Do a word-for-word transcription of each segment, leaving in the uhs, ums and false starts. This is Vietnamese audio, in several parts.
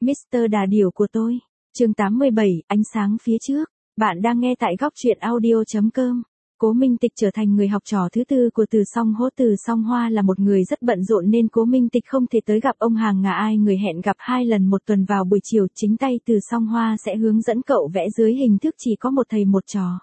mít tơ Đà Điểu của tôi. Chương tám mươi bảy, ánh sáng phía trước. Bạn đang nghe tại góc truyện audio chấm com. Cố Minh Tịch trở thành người học trò thứ tư của Từ Song Hỗ. Từ Song Hoa là một người rất bận rộn nên Cố Minh Tịch không thể tới gặp ông hàng ngà ai người hẹn gặp hai lần một tuần vào buổi chiều. Chính tay Từ Song Hoa sẽ hướng dẫn cậu vẽ dưới hình thức chỉ có một thầy một trò.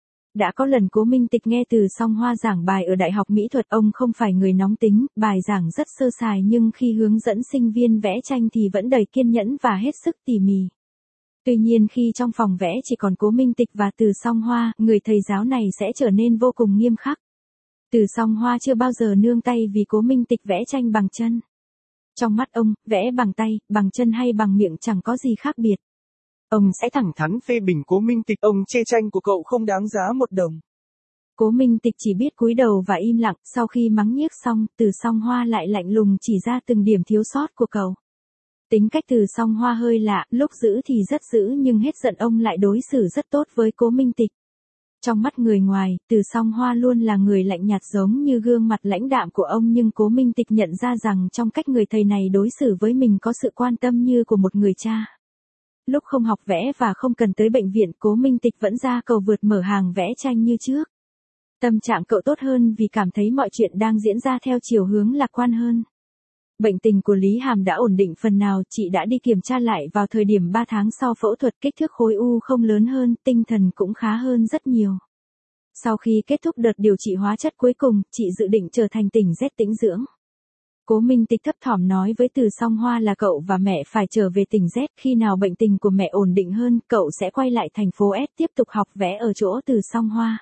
Đã có lần Cố Minh Tịch nghe Từ Song Hoa giảng bài ở Đại học Mỹ thuật, ông không phải người nóng tính, bài giảng rất sơ sài nhưng khi hướng dẫn sinh viên vẽ tranh thì vẫn đầy kiên nhẫn và hết sức tỉ mỉ. Tuy nhiên khi trong phòng vẽ chỉ còn Cố Minh Tịch và Từ Song Hoa, người thầy giáo này sẽ trở nên vô cùng nghiêm khắc. Từ Song Hoa chưa bao giờ nương tay vì Cố Minh Tịch vẽ tranh bằng chân. Trong mắt ông, vẽ bằng tay, bằng chân hay bằng miệng chẳng có gì khác biệt. Ông sẽ thẳng thắn phê bình Cố Minh Tịch, ông chê tranh của cậu không đáng giá một đồng. Cố Minh Tịch chỉ biết cúi đầu và im lặng, sau khi mắng nhiếc xong, Từ Song Hoa lại lạnh lùng chỉ ra từng điểm thiếu sót của cậu. Tính cách Từ Song Hoa hơi lạ, lúc giữ thì rất giữ nhưng hết giận ông lại đối xử rất tốt với Cố Minh Tịch. Trong mắt người ngoài, Từ Song Hoa luôn là người lạnh nhạt giống như gương mặt lãnh đạm của ông, nhưng Cố Minh Tịch nhận ra rằng trong cách người thầy này đối xử với mình có sự quan tâm như của một người cha. Lúc không học vẽ và không cần tới bệnh viện, Cố Minh Tịch vẫn ra cầu vượt mở hàng vẽ tranh như trước. Tâm trạng cậu tốt hơn vì cảm thấy mọi chuyện đang diễn ra theo chiều hướng lạc quan hơn. Bệnh tình của Lý Hàm đã ổn định phần nào, chị đã đi kiểm tra lại vào thời điểm ba tháng sau phẫu thuật, kích thước khối u không lớn hơn, tinh thần cũng khá hơn rất nhiều. Sau khi kết thúc đợt điều trị hóa chất cuối cùng, chị dự định trở thành tỉnh Z tĩnh dưỡng. Cố Minh Tịch thấp thỏm nói với Từ Song Hoa là cậu và mẹ phải trở về tỉnh Z, khi nào bệnh tình của mẹ ổn định hơn, cậu sẽ quay lại thành phố S tiếp tục học vẽ ở chỗ Từ Song Hoa.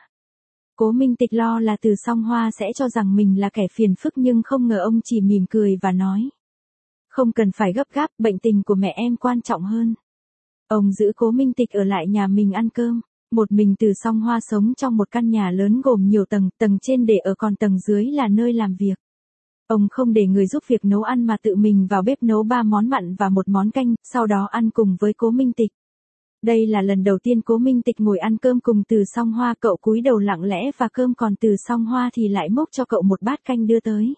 Cố Minh Tịch lo là Từ Song Hoa sẽ cho rằng mình là kẻ phiền phức nhưng không ngờ ông chỉ mỉm cười và nói. Không cần phải gấp gáp, bệnh tình của mẹ em quan trọng hơn. Ông giữ Cố Minh Tịch ở lại nhà mình ăn cơm. Một mình Từ Song Hoa sống trong một căn nhà lớn gồm nhiều tầng, tầng trên để ở còn tầng dưới là nơi làm việc. Ông không để người giúp việc nấu ăn mà tự mình vào bếp nấu ba món mặn và một món canh, sau đó ăn cùng với Cố Minh Tịch. Đây là lần đầu tiên Cố Minh Tịch ngồi ăn cơm cùng Từ Song Hoa, cậu cúi đầu lặng lẽ và cơm còn Từ Song Hoa thì lại múc cho cậu một bát canh đưa tới.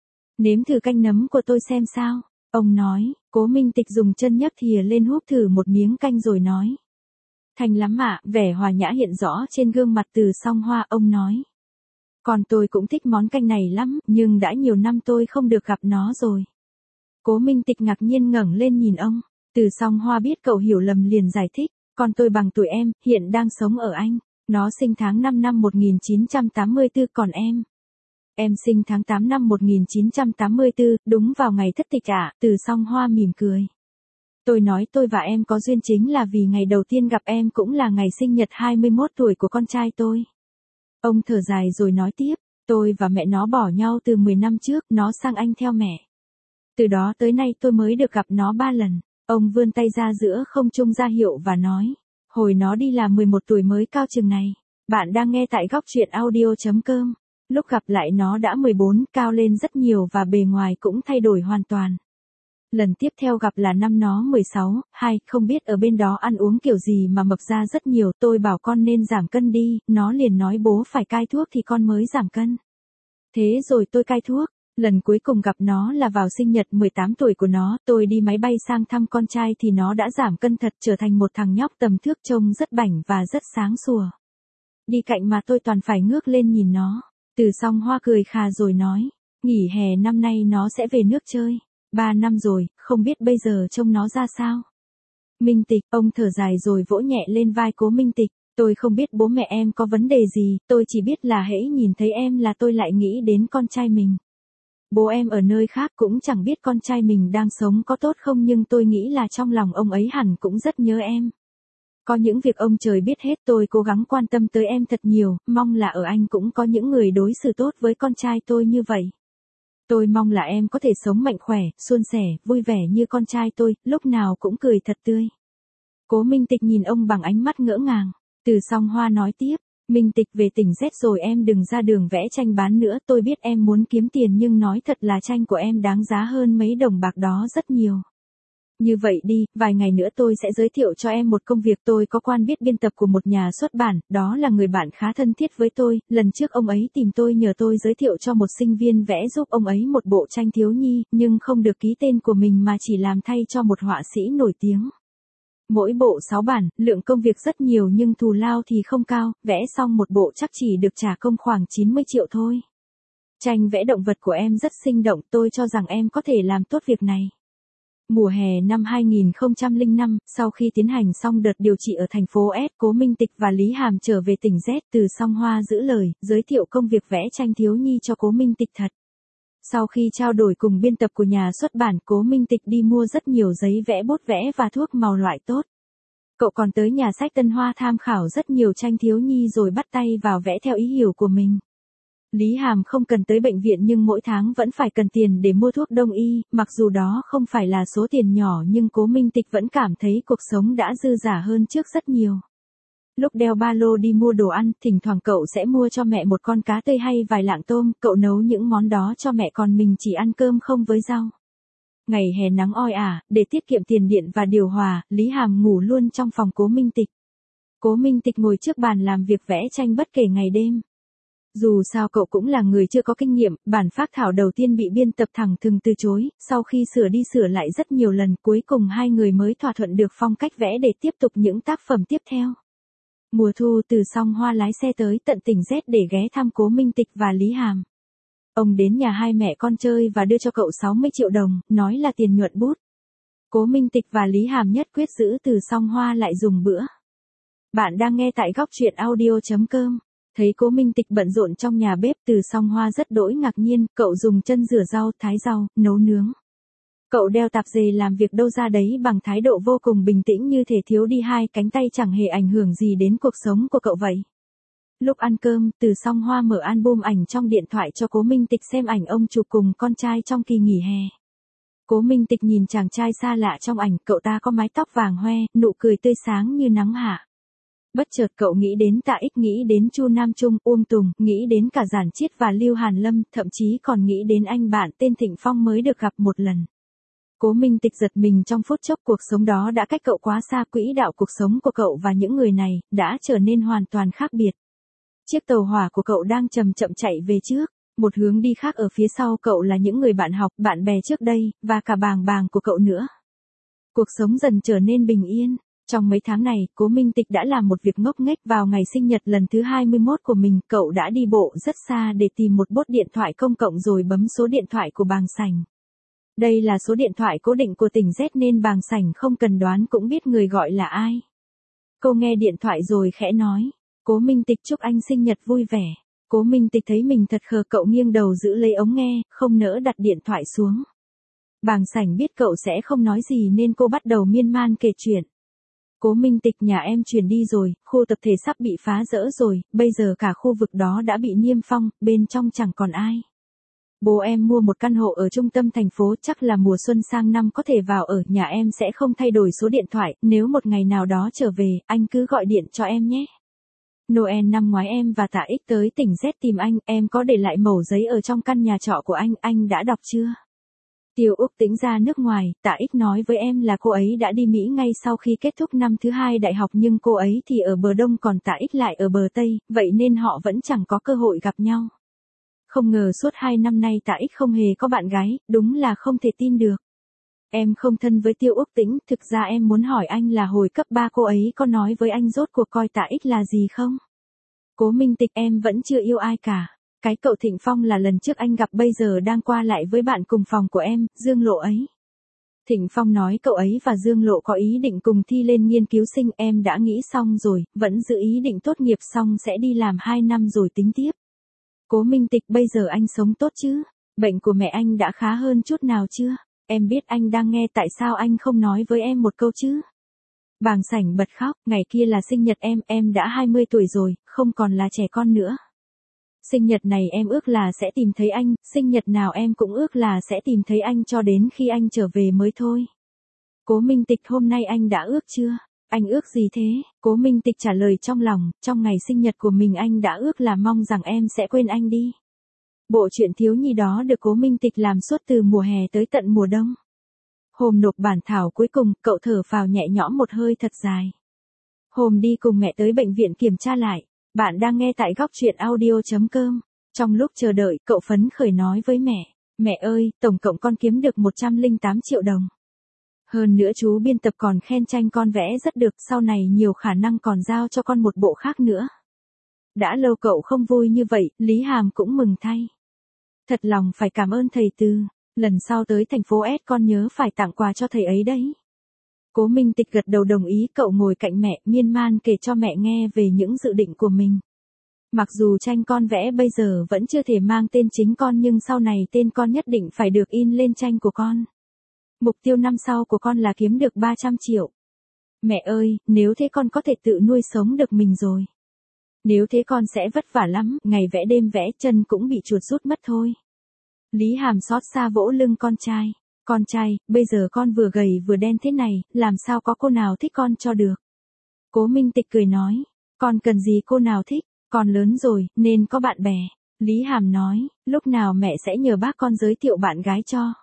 Nếm thử canh nấm của tôi xem sao, ông nói. Cố Minh Tịch dùng chân nhấc thìa lên húp thử một miếng canh rồi nói. Thanh lắm ạ, vẻ hòa nhã hiện rõ trên gương mặt Từ Song Hoa, ông nói. Còn tôi cũng thích món canh này lắm, nhưng đã nhiều năm tôi không được gặp nó rồi. Cố Minh Tịch ngạc nhiên ngẩng lên nhìn ông. Từ Song Hoa biết cậu hiểu lầm liền giải thích. Con tôi bằng tuổi em, hiện đang sống ở Anh. Nó sinh tháng năm năm một nghìn chín trăm tám mươi tư, còn em. Em sinh tháng tám năm một nghìn chín trăm tám mươi tư, đúng vào ngày thất tịch ạ. Từ Song Hoa mỉm cười. Tôi nói tôi và em có duyên chính là vì ngày đầu tiên gặp em cũng là ngày sinh nhật hai mươi mốt tuổi của con trai tôi. Ông thở dài rồi nói tiếp, tôi và mẹ nó bỏ nhau từ mười năm trước, nó sang Anh theo mẹ. Từ đó tới nay tôi mới được gặp nó ba lần. Ông vươn tay ra giữa không trung ra hiệu và nói, hồi nó đi là mười một tuổi mới cao chừng này. Bạn đang nghe tại góc truyện audio chấm com. Lúc gặp lại nó đã mười bốn, cao lên rất nhiều và bề ngoài cũng thay đổi hoàn toàn. Lần tiếp theo gặp là năm nó mười sáu, hai, không biết ở bên đó ăn uống kiểu gì mà mập ra rất nhiều, tôi bảo con nên giảm cân đi, nó liền nói bố phải cai thuốc thì con mới giảm cân. Thế rồi tôi cai thuốc. Lần cuối cùng gặp nó là vào sinh nhật mười tám tuổi của nó, tôi đi máy bay sang thăm con trai thì nó đã giảm cân thật, trở thành một thằng nhóc tầm thước, trông rất bảnh và rất sáng sủa. Đi cạnh mà tôi toàn phải ngước lên nhìn nó. Từ Song Hoa cười khà rồi nói, nghỉ hè năm nay nó sẽ về nước chơi. Ba năm rồi, không biết bây giờ trông nó ra sao. Minh Tịch, ông thở dài rồi vỗ nhẹ lên vai Cố Minh Tịch. Tôi không biết bố mẹ em có vấn đề gì, tôi chỉ biết là hễ nhìn thấy em là tôi lại nghĩ đến con trai mình. Bố em ở nơi khác cũng chẳng biết con trai mình đang sống có tốt không, nhưng tôi nghĩ là trong lòng ông ấy hẳn cũng rất nhớ em. Có những việc ông trời biết hết, tôi cố gắng quan tâm tới em thật nhiều, mong là ở Anh cũng có những người đối xử tốt với con trai tôi như vậy. Tôi mong là em có thể sống mạnh khỏe, suôn sẻ, vui vẻ như con trai tôi, lúc nào cũng cười thật tươi. Cố Minh Tịch nhìn ông bằng ánh mắt ngỡ ngàng. Từ Song Hoa nói tiếp, Minh Tịch về tỉnh Z rồi em đừng ra đường vẽ tranh bán nữa, tôi biết em muốn kiếm tiền nhưng nói thật là tranh của em đáng giá hơn mấy đồng bạc đó rất nhiều. Như vậy đi, vài ngày nữa tôi sẽ giới thiệu cho em một công việc. Tôi có quen biết biên tập của một nhà xuất bản, đó là người bạn khá thân thiết với tôi, lần trước ông ấy tìm tôi nhờ tôi giới thiệu cho một sinh viên vẽ giúp ông ấy một bộ tranh thiếu nhi, nhưng không được ký tên của mình mà chỉ làm thay cho một họa sĩ nổi tiếng. Mỗi bộ sáu bản, lượng công việc rất nhiều nhưng thù lao thì không cao, vẽ xong một bộ chắc chỉ được trả công khoảng chín mươi triệu thôi. Tranh vẽ động vật của em rất sinh động, tôi cho rằng em có thể làm tốt việc này. Mùa hè năm hai nghìn không trăm lẻ năm, sau khi tiến hành xong đợt điều trị ở thành phố S, Cố Minh Tịch và Lý Hàm trở về tỉnh Z. Từ Song Hoa giữ lời, giới thiệu công việc vẽ tranh thiếu nhi cho Cố Minh Tịch thật. Sau khi trao đổi cùng biên tập của nhà xuất bản, Cố Minh Tịch đi mua rất nhiều giấy vẽ, bút vẽ và thuốc màu loại tốt. Cậu còn tới nhà sách Tân Hoa tham khảo rất nhiều tranh thiếu nhi rồi bắt tay vào vẽ theo ý hiểu của mình. Lý Hàm không cần tới bệnh viện nhưng mỗi tháng vẫn phải cần tiền để mua thuốc đông y, mặc dù đó không phải là số tiền nhỏ nhưng Cố Minh Tịch vẫn cảm thấy cuộc sống đã dư dả hơn trước rất nhiều. Lúc đeo ba lô đi mua đồ ăn, thỉnh thoảng cậu sẽ mua cho mẹ một con cá tươi hay vài lạng tôm, cậu nấu những món đó cho mẹ còn mình chỉ ăn cơm không với rau. Ngày hè nắng oi ả, để tiết kiệm tiền điện và điều hòa, Lý Hàm ngủ luôn trong phòng Cố Minh Tịch. Cố Minh Tịch ngồi trước bàn làm việc vẽ tranh bất kể ngày đêm. Dù sao cậu cũng là người chưa có kinh nghiệm, bản phác thảo đầu tiên bị biên tập thẳng thừng từ chối, sau khi sửa đi sửa lại rất nhiều lần, cuối cùng hai người mới thỏa thuận được phong cách vẽ để tiếp tục những tác phẩm tiếp theo. Mùa thu, Từ Song Hoa lái xe tới tận tỉnh Z để ghé thăm Cố Minh Tịch và Lý Hàm. Ông đến nhà hai mẹ con chơi và đưa cho cậu sáu mươi triệu đồng, nói là tiền nhuận bút. Cố Minh Tịch và Lý Hàm nhất quyết giữ Từ Song Hoa lại dùng bữa. Bạn đang nghe tại góc truyện audio chấm com. Thấy Cố Minh Tịch bận rộn trong nhà bếp, Từ Song Hoa rất đỗi ngạc nhiên, cậu dùng chân rửa rau, thái rau, nấu nướng. Cậu đeo tạp dề làm việc đâu ra đấy bằng thái độ vô cùng bình tĩnh như thể thiếu đi hai cánh tay chẳng hề ảnh hưởng gì đến cuộc sống của cậu vậy. Lúc ăn cơm, Từ Song Hoa mở album ảnh trong điện thoại cho Cố Minh Tịch xem ảnh ông chụp cùng con trai trong kỳ nghỉ hè. Cố Minh Tịch nhìn chàng trai xa lạ trong ảnh, cậu ta có mái tóc vàng hoe, nụ cười tươi sáng như nắng hạ. Bất chợt cậu nghĩ đến Tạ Ích, nghĩ đến Chu Nam Trung, Uông Tùng, nghĩ đến cả Giản Chiết và Lưu Hàn Lâm, thậm chí còn nghĩ đến anh bạn tên Thịnh Phong mới được gặp một lần. Cố Minh Tịch giật mình trong phút chốc, cuộc sống đó đã cách cậu quá xa, quỹ đạo cuộc sống của cậu và những người này đã trở nên hoàn toàn khác biệt. Chiếc tàu hỏa của cậu đang chậm chậm chạy về trước, một hướng đi khác ở phía sau cậu là những người bạn học, bạn bè trước đây, và cả bàng bàng của cậu nữa. Cuộc sống dần trở nên bình yên. Trong mấy tháng này, Cố Minh Tịch đã làm một việc ngốc nghếch. Vào ngày sinh nhật lần thứ hai mươi mốt của mình, cậu đã đi bộ rất xa để tìm một bốt điện thoại công cộng rồi bấm số điện thoại của Bàng Sảnh. Đây là số điện thoại cố định của tỉnh Z nên Bàng Sảnh không cần đoán cũng biết người gọi là ai. Cô nghe điện thoại rồi khẽ nói, Cố Minh Tịch chúc anh sinh nhật vui vẻ. Cố Minh Tịch thấy mình thật khờ, cậu nghiêng đầu giữ lấy ống nghe, không nỡ đặt điện thoại xuống. Bàng Sảnh biết cậu sẽ không nói gì nên cô bắt đầu miên man kể chuyện. Cố Minh Tịch, nhà em chuyển đi rồi, khu tập thể sắp bị phá rỡ rồi, bây giờ cả khu vực đó đã bị niêm phong, bên trong chẳng còn ai. Bố em mua một căn hộ ở trung tâm thành phố, chắc là mùa xuân sang năm có thể vào ở, nhà em sẽ không thay đổi số điện thoại, nếu một ngày nào đó trở về, anh cứ gọi điện cho em nhé. Noel năm ngoái em và Tạ Ích tới tỉnh Z tìm anh, em có để lại mẩu giấy ở trong căn nhà trọ của anh, anh đã đọc chưa? Tiêu Úc Tĩnh ra nước ngoài, Tạ Ích nói với em là cô ấy đã đi Mỹ ngay sau khi kết thúc năm thứ hai đại học nhưng cô ấy thì ở bờ Đông còn Tạ Ích lại ở bờ Tây, vậy nên họ vẫn chẳng có cơ hội gặp nhau. Không ngờ suốt hai năm nay Tạ Ích không hề có bạn gái, đúng là không thể tin được. Em không thân với Tiêu Úc Tĩnh, thực ra em muốn hỏi anh là hồi cấp ba cô ấy có nói với anh rốt cuộc coi Tạ Ích là gì không? Cố Minh Tịch, em vẫn chưa yêu ai cả. Cái cậu Thịnh Phong là lần trước anh gặp bây giờ đang qua lại với bạn cùng phòng của em, Dương Lộ ấy. Thịnh Phong nói cậu ấy và Dương Lộ có ý định cùng thi lên nghiên cứu sinh, em đã nghĩ xong rồi, vẫn giữ ý định tốt nghiệp xong sẽ đi làm hai năm rồi tính tiếp. Cố Minh Tịch, bây giờ anh sống tốt chứ? Bệnh của mẹ anh đã khá hơn chút nào chưa? Em biết anh đang nghe, tại sao anh không nói với em một câu chứ? Bàng Sảnh bật khóc, ngày kia là sinh nhật em, em đã hai mươi tuổi rồi, không còn là trẻ con nữa. Sinh nhật này em ước là sẽ tìm thấy anh, sinh nhật nào em cũng ước là sẽ tìm thấy anh cho đến khi anh trở về mới thôi. Cố Minh Tịch, hôm nay anh đã ước chưa? Anh ước gì thế? Cố Minh Tịch trả lời trong lòng, trong ngày sinh nhật của mình anh đã ước là mong rằng em sẽ quên anh đi. Bộ truyện thiếu nhi đó được Cố Minh Tịch làm suốt từ mùa hè tới tận mùa đông. Hôm nộp bản thảo cuối cùng, cậu thở phào nhẹ nhõm một hơi thật dài. Hôm đi cùng mẹ tới bệnh viện kiểm tra lại. Bạn đang nghe tại góc truyện audio.com. Trong lúc chờ đợi, cậu phấn khởi nói với mẹ. Mẹ ơi, tổng cộng con kiếm được một trăm lẻ tám triệu đồng. Hơn nữa chú biên tập còn khen tranh con vẽ rất được, sau này nhiều khả năng còn giao cho con một bộ khác nữa. Đã lâu cậu không vui như vậy, Lý Hàm cũng mừng thay. Thật lòng phải cảm ơn thầy Từ, lần sau tới thành phố S con nhớ phải tặng quà cho thầy ấy đấy. Cố Minh Tịch gật đầu đồng ý, cậu ngồi cạnh mẹ, miên man kể cho mẹ nghe về những dự định của mình. Mặc dù tranh con vẽ bây giờ vẫn chưa thể mang tên chính con nhưng sau này tên con nhất định phải được in lên tranh của con. Mục tiêu năm sau của con là kiếm được ba trăm triệu. Mẹ ơi, nếu thế con có thể tự nuôi sống được mình rồi. Nếu thế con sẽ vất vả lắm, ngày vẽ đêm vẽ chân cũng bị chuột rút mất thôi. Lý Hàm xót xa vỗ lưng con trai. Con trai, bây giờ con vừa gầy vừa đen thế này, làm sao có cô nào thích con cho được. Cố Minh Tịch cười nói, con cần gì cô nào thích, con lớn rồi, nên có bạn bè. Lý Hàm nói, lúc nào mẹ sẽ nhờ bác con giới thiệu bạn gái cho.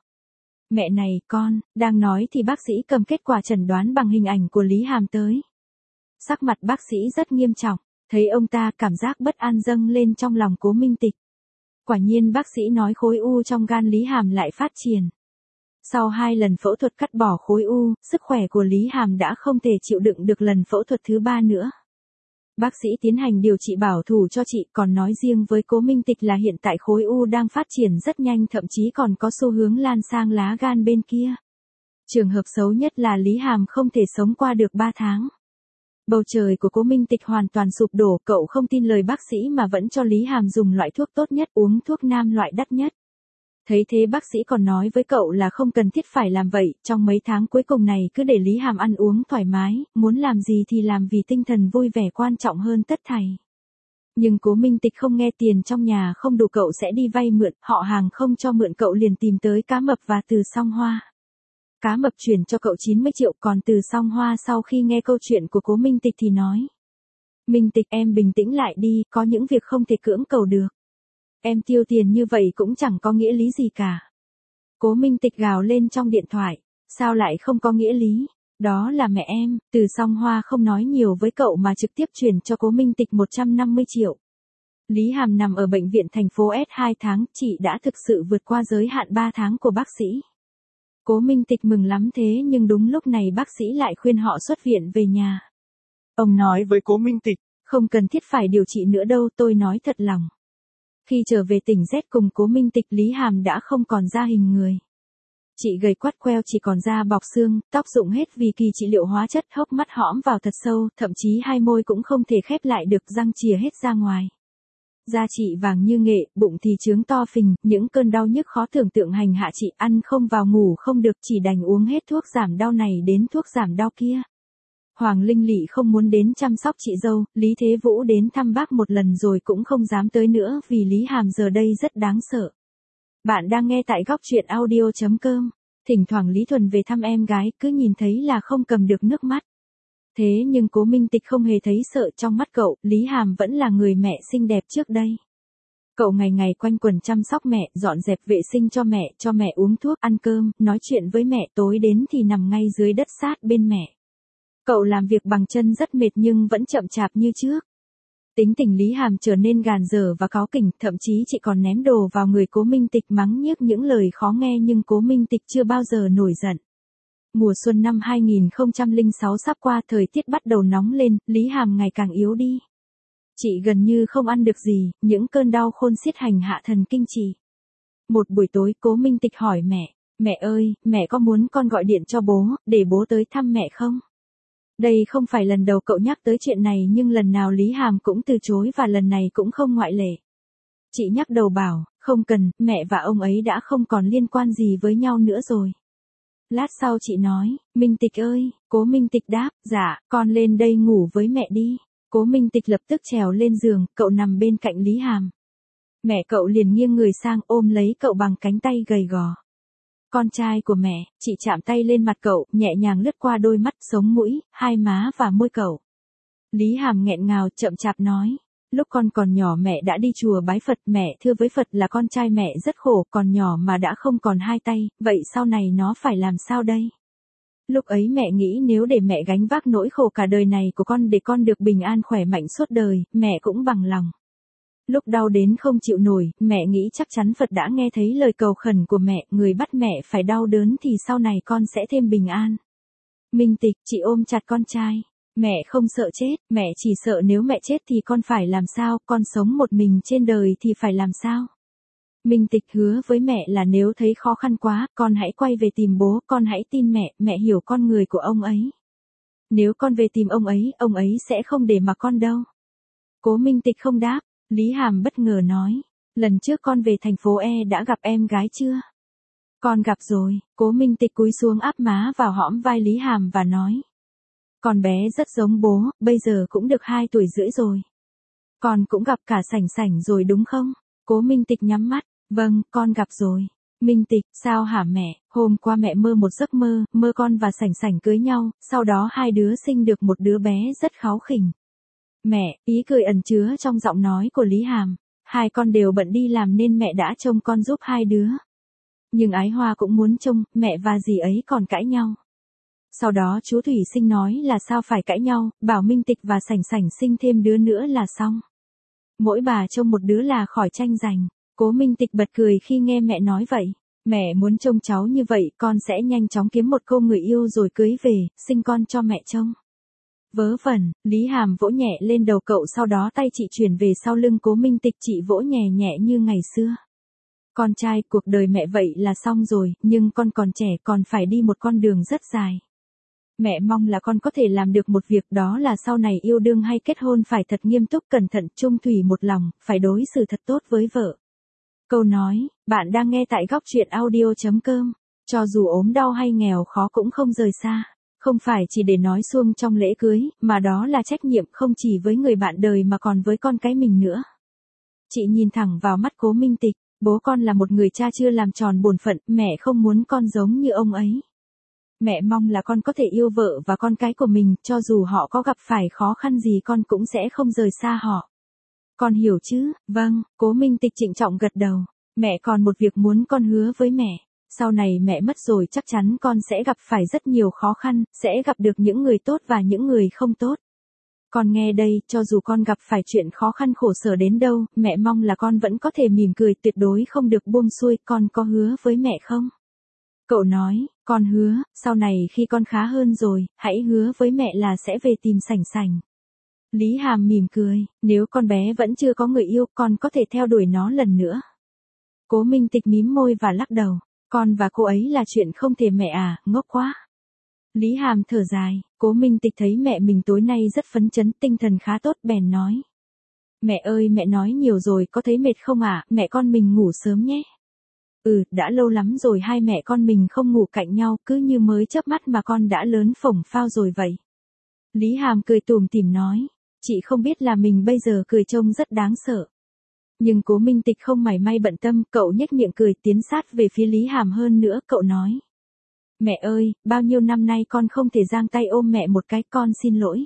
Mẹ này, con, đang nói thì bác sĩ cầm kết quả chẩn đoán bằng hình ảnh của Lý Hàm tới. Sắc mặt bác sĩ rất nghiêm trọng, thấy ông ta cảm giác bất an dâng lên trong lòng Cố Minh Tịch. Quả nhiên bác sĩ nói khối u trong gan Lý Hàm lại phát triển. Sau hai lần phẫu thuật cắt bỏ khối u, sức khỏe của Lý Hàm đã không thể chịu đựng được lần phẫu thuật thứ ba nữa. Bác sĩ tiến hành điều trị bảo thủ cho chị, còn nói riêng với Cố Minh Tịch là hiện tại khối u đang phát triển rất nhanh, thậm chí còn có xu hướng lan sang lá gan bên kia. Trường hợp xấu nhất là Lý Hàm không thể sống qua được ba tháng. Bầu trời của Cố Minh Tịch hoàn toàn sụp đổ, cậu không tin lời bác sĩ mà vẫn cho Lý Hàm dùng loại thuốc tốt nhất, uống thuốc nam loại đắt nhất. Thấy thế bác sĩ còn nói với cậu là không cần thiết phải làm vậy, trong mấy tháng cuối cùng này cứ để Lý Hàm ăn uống thoải mái, muốn làm gì thì làm vì tinh thần vui vẻ quan trọng hơn tất thảy. Nhưng Cố Minh Tịch không nghe, tiền trong nhà không đủ cậu sẽ đi vay mượn, họ hàng không cho mượn cậu liền tìm tới Cá Mập và Từ Song Hoa. Cá Mập chuyển cho cậu chín mươi triệu, còn Từ Song Hoa sau khi nghe câu chuyện của Cố Minh Tịch thì nói. Minh Tịch em bình tĩnh lại đi, có những việc không thể cưỡng cầu được. Em tiêu tiền như vậy cũng chẳng có nghĩa lý gì cả. Cố Minh Tịch gào lên trong điện thoại, sao lại không có nghĩa lý, đó là mẹ em. Từ Song Hoa không nói nhiều với cậu mà trực tiếp chuyển cho Cố Minh Tịch một trăm năm mươi triệu. Lý Hàm nằm ở bệnh viện thành phố S hai tháng, chị đã thực sự vượt qua giới hạn ba tháng của bác sĩ. Cố Minh Tịch mừng lắm, thế nhưng đúng lúc này bác sĩ lại khuyên họ xuất viện về nhà. Ông nói với Cố Minh Tịch, không cần thiết phải điều trị nữa đâu, tôi nói thật lòng. Khi trở về tỉnh Z cùng Cố Minh Tịch, Lý Hàm đã không còn da hình người. Chị gầy quắt queo, chỉ còn da bọc xương, tóc rụng hết vì kỳ trị liệu hóa chất, hốc mắt hõm vào thật sâu, thậm chí hai môi cũng không thể khép lại được, răng chìa hết ra ngoài. Da chị vàng như nghệ, bụng thì trướng to phình, những cơn đau nhức khó tưởng tượng hành hạ chị, ăn không vào ngủ không được, chỉ đành uống hết thuốc giảm đau này đến thuốc giảm đau kia. Hoàng Linh Lị không muốn đến chăm sóc chị dâu, Lý Thế Vũ đến thăm bác một lần rồi cũng không dám tới nữa vì Lý Hàm giờ đây rất đáng sợ. Bạn đang nghe tại góc truyện audio.com. Thỉnh thoảng Lý Thuần về thăm em gái, cứ nhìn thấy là không cầm được nước mắt. Thế nhưng Cố Minh Tịch không hề thấy sợ, trong mắt cậu, Lý Hàm vẫn là người mẹ xinh đẹp trước đây. Cậu ngày ngày quanh quần chăm sóc mẹ, dọn dẹp vệ sinh cho mẹ, cho mẹ uống thuốc, ăn cơm, nói chuyện với mẹ, tối đến thì nằm ngay dưới đất sát bên mẹ. Cậu làm việc bằng chân rất mệt nhưng vẫn chậm chạp như trước. Tính tình Lý Hàm trở nên gàn dở và cáu kỉnh, thậm chí chị còn ném đồ vào người Cố Minh Tịch, mắng nhiếc những lời khó nghe, nhưng Cố Minh Tịch chưa bao giờ nổi giận. Mùa xuân năm hai nghìn không trăm lẻ sáu sắp qua, thời tiết bắt đầu nóng lên, Lý Hàm ngày càng yếu đi. Chị gần như không ăn được gì, những cơn đau khôn xiết hành hạ thần kinh chị. Một buổi tối Cố Minh Tịch hỏi mẹ, mẹ ơi, mẹ có muốn con gọi điện cho bố, để bố tới thăm mẹ không? Đây không phải lần đầu cậu nhắc tới chuyện này nhưng lần nào Lý Hàm cũng từ chối và lần này cũng không ngoại lệ. Chị nhắc đầu bảo, không cần, mẹ và ông ấy đã không còn liên quan gì với nhau nữa rồi. Lát sau chị nói, Minh Tịch ơi, Cố Minh Tịch đáp, dạ, con lên đây ngủ với mẹ đi. Cố Minh Tịch lập tức trèo lên giường, cậu nằm bên cạnh Lý Hàm. Mẹ cậu liền nghiêng người sang ôm lấy cậu bằng cánh tay gầy gò. Con trai của mẹ, chị chạm tay lên mặt cậu, nhẹ nhàng lướt qua đôi mắt, sống mũi, hai má và môi cậu. Lý Hàm nghẹn ngào chậm chạp nói, Lúc con còn nhỏ mẹ đã đi chùa bái Phật, mẹ thưa với Phật là con trai mẹ rất khổ, còn nhỏ mà đã không còn hai tay, vậy sau này nó phải làm sao đây? Lúc ấy mẹ nghĩ nếu để mẹ gánh vác nỗi khổ cả đời này của con để con được bình an khỏe mạnh suốt đời, mẹ cũng bằng lòng. Lúc đau đến không chịu nổi, mẹ nghĩ chắc chắn Phật đã nghe thấy lời cầu khẩn của mẹ, người bắt mẹ phải đau đớn thì sau này con sẽ thêm bình an. Minh Tịch, chị ôm chặt con trai. Mẹ không sợ chết, mẹ chỉ sợ nếu mẹ chết thì con phải làm sao, con sống một mình trên đời thì phải làm sao. Minh Tịch hứa với mẹ là nếu thấy khó khăn quá, con hãy quay về tìm bố, con hãy tin mẹ, mẹ hiểu con người của ông ấy. Nếu con về tìm ông ấy, ông ấy sẽ không để mặc con đâu. Cố Minh Tịch không đáp, Lý Hàm bất ngờ nói, lần trước con về thành phố E đã gặp em gái chưa? Con gặp rồi, Cố Minh Tịch cúi xuống áp má vào hõm vai Lý Hàm và nói. Con bé rất giống bố, bây giờ cũng được hai tuổi rưỡi rồi. Con cũng gặp cả Sảnh Sảnh rồi đúng không? Cố Minh Tịch nhắm mắt, vâng, con gặp rồi. Minh Tịch, sao hả mẹ? Hôm qua mẹ mơ một giấc mơ, mơ con và Sảnh Sảnh cưới nhau, sau đó hai đứa sinh được một đứa bé rất kháu khỉnh. Mẹ, ý cười ẩn chứa trong giọng nói của Lý Hàm, hai con đều bận đi làm nên mẹ đã trông con giúp hai đứa. Nhưng Ái Hoa cũng muốn trông, mẹ và dì ấy còn cãi nhau. Sau đó chú Thủy Sinh nói là sao phải cãi nhau, bảo Minh Tịch và Sảnh Sảnh sinh thêm đứa nữa là xong. Mỗi bà trông một đứa là khỏi tranh giành. Cố Minh Tịch bật cười khi nghe mẹ nói vậy. Mẹ muốn trông cháu như vậy, con sẽ nhanh chóng kiếm một cô người yêu rồi cưới về, sinh con cho mẹ trông. Vớ vẩn, Lý Hàm vỗ nhẹ lên đầu cậu, sau đó tay chị chuyển về sau lưng Cố Minh Tịch, chị vỗ nhẹ nhẹ như ngày xưa. Con trai, cuộc đời mẹ vậy là xong rồi, nhưng con còn trẻ, còn phải đi một con đường rất dài. Mẹ mong là con có thể làm được một việc, đó là sau này yêu đương hay kết hôn phải thật nghiêm túc cẩn thận, chung thủy một lòng, phải đối xử thật tốt với vợ. Câu nói, bạn đang nghe tại góc truyện audio chấm com, cho dù ốm đau hay nghèo khó cũng không rời xa, không phải chỉ để nói suông trong lễ cưới, mà đó là trách nhiệm không chỉ với người bạn đời mà còn với con cái mình nữa. Chị nhìn thẳng vào mắt Cố Minh Tịch, bố con là một người cha chưa làm tròn bổn phận, mẹ không muốn con giống như ông ấy. Mẹ mong là con có thể yêu vợ và con cái của mình, cho dù họ có gặp phải khó khăn gì con cũng sẽ không rời xa họ. Con hiểu chứ? Vâng, Cố Minh Tịch trịnh trọng gật đầu. Mẹ còn một việc muốn con hứa với mẹ. Sau này mẹ mất rồi chắc chắn con sẽ gặp phải rất nhiều khó khăn, sẽ gặp được những người tốt và những người không tốt. Con nghe đây, cho dù con gặp phải chuyện khó khăn khổ sở đến đâu, mẹ mong là con vẫn có thể mỉm cười, tuyệt đối không được buông xuôi, con có hứa với mẹ không? Cậu nói, con hứa, sau này khi con khá hơn rồi, hãy hứa với mẹ là sẽ về tìm Sảnh Sảnh. Lý Hàm mỉm cười, nếu con bé vẫn chưa có người yêu, con có thể theo đuổi nó lần nữa. Cố Minh Tịch mím môi và lắc đầu, con và cô ấy là chuyện không thể mẹ à, ngốc quá. Lý Hàm thở dài, Cố Minh Tịch thấy mẹ mình tối nay rất phấn chấn, tinh thần khá tốt, bèn nói. Mẹ ơi, mẹ nói nhiều rồi, có thấy mệt không ạ, à? Mẹ con mình ngủ sớm nhé. Ừ, đã lâu lắm rồi hai mẹ con mình không ngủ cạnh nhau, cứ như mới chớp mắt mà con đã lớn phồng phao rồi vậy. Lý Hàm cười tủm tỉm nói, chị không biết là mình bây giờ cười trông rất đáng sợ. Nhưng Cố Minh Tịch không mảy may bận tâm, cậu nhếch miệng cười tiến sát về phía Lý Hàm hơn nữa, cậu nói. Mẹ ơi, bao nhiêu năm nay con không thể giang tay ôm mẹ một cái, con xin lỗi.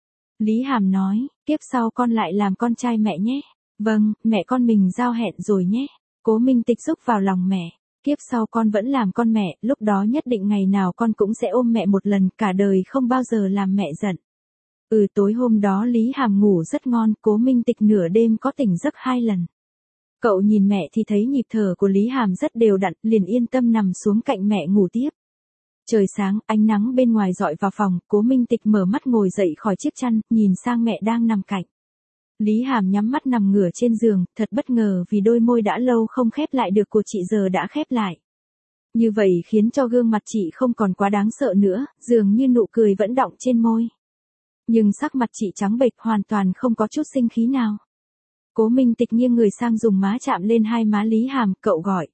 Lý Hàm nói, kiếp sau con lại làm con trai mẹ nhé. Vâng, mẹ con mình giao hẹn rồi nhé. Cố Minh Tịch rúc vào lòng mẹ, kiếp sau con vẫn làm con mẹ, lúc đó nhất định ngày nào con cũng sẽ ôm mẹ một lần, cả đời không bao giờ làm mẹ giận. Ừ, tối hôm đó Lý Hàm ngủ rất ngon, Cố Minh Tịch nửa đêm có tỉnh giấc hai lần. Cậu nhìn mẹ thì thấy nhịp thở của Lý Hàm rất đều đặn, liền yên tâm nằm xuống cạnh mẹ ngủ tiếp. Trời sáng, ánh nắng bên ngoài rọi vào phòng, Cố Minh Tịch mở mắt ngồi dậy khỏi chiếc chăn, nhìn sang mẹ đang nằm cạnh. Lý Hàm nhắm mắt nằm ngửa trên giường, thật bất ngờ vì đôi môi đã lâu không khép lại được của chị giờ đã khép lại. Như vậy khiến cho gương mặt chị không còn quá đáng sợ nữa, dường như nụ cười vẫn đọng trên môi. Nhưng sắc mặt chị trắng bệch, hoàn toàn không có chút sinh khí nào. Cố Minh Tịch nghiêng người sang dùng má chạm lên hai má Lý Hàm, cậu gọi.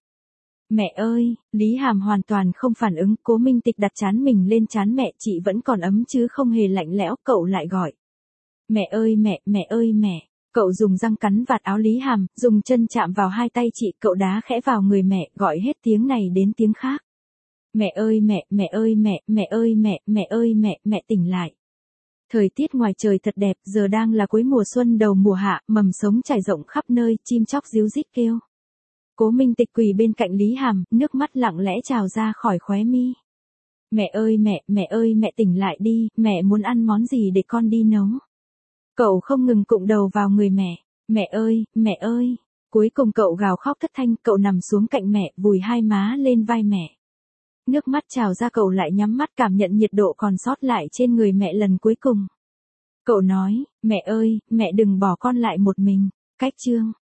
Mẹ ơi, Lý Hàm hoàn toàn không phản ứng, Cố Minh Tịch đặt trán mình lên trán mẹ, chị vẫn còn ấm chứ không hề lạnh lẽo, cậu lại gọi. Mẹ ơi mẹ, mẹ ơi mẹ, cậu dùng răng cắn vạt áo Lý Hàm, dùng chân chạm vào hai tay chị, cậu đá khẽ vào người mẹ, gọi hết tiếng này đến tiếng khác. Mẹ ơi mẹ, mẹ ơi mẹ, mẹ ơi mẹ, mẹ ơi mẹ, mẹ tỉnh lại. Thời tiết ngoài trời thật đẹp, giờ đang là cuối mùa xuân đầu mùa hạ, mầm sống trải rộng khắp nơi, chim chóc ríu rít kêu. Cố Minh Tịch quỳ bên cạnh Lý Hàm, nước mắt lặng lẽ trào ra khỏi khóe mi. Mẹ ơi mẹ, mẹ ơi mẹ tỉnh lại đi, mẹ muốn ăn món gì để con đi nấu. Cậu không ngừng cụng đầu vào người mẹ. Mẹ ơi, mẹ ơi. Cuối cùng cậu gào khóc thất thanh, cậu nằm xuống cạnh mẹ, vùi hai má lên vai mẹ. Nước mắt trào ra, cậu lại nhắm mắt cảm nhận nhiệt độ còn sót lại trên người mẹ lần cuối cùng. Cậu nói, mẹ ơi, mẹ đừng bỏ con lại một mình. Cách chương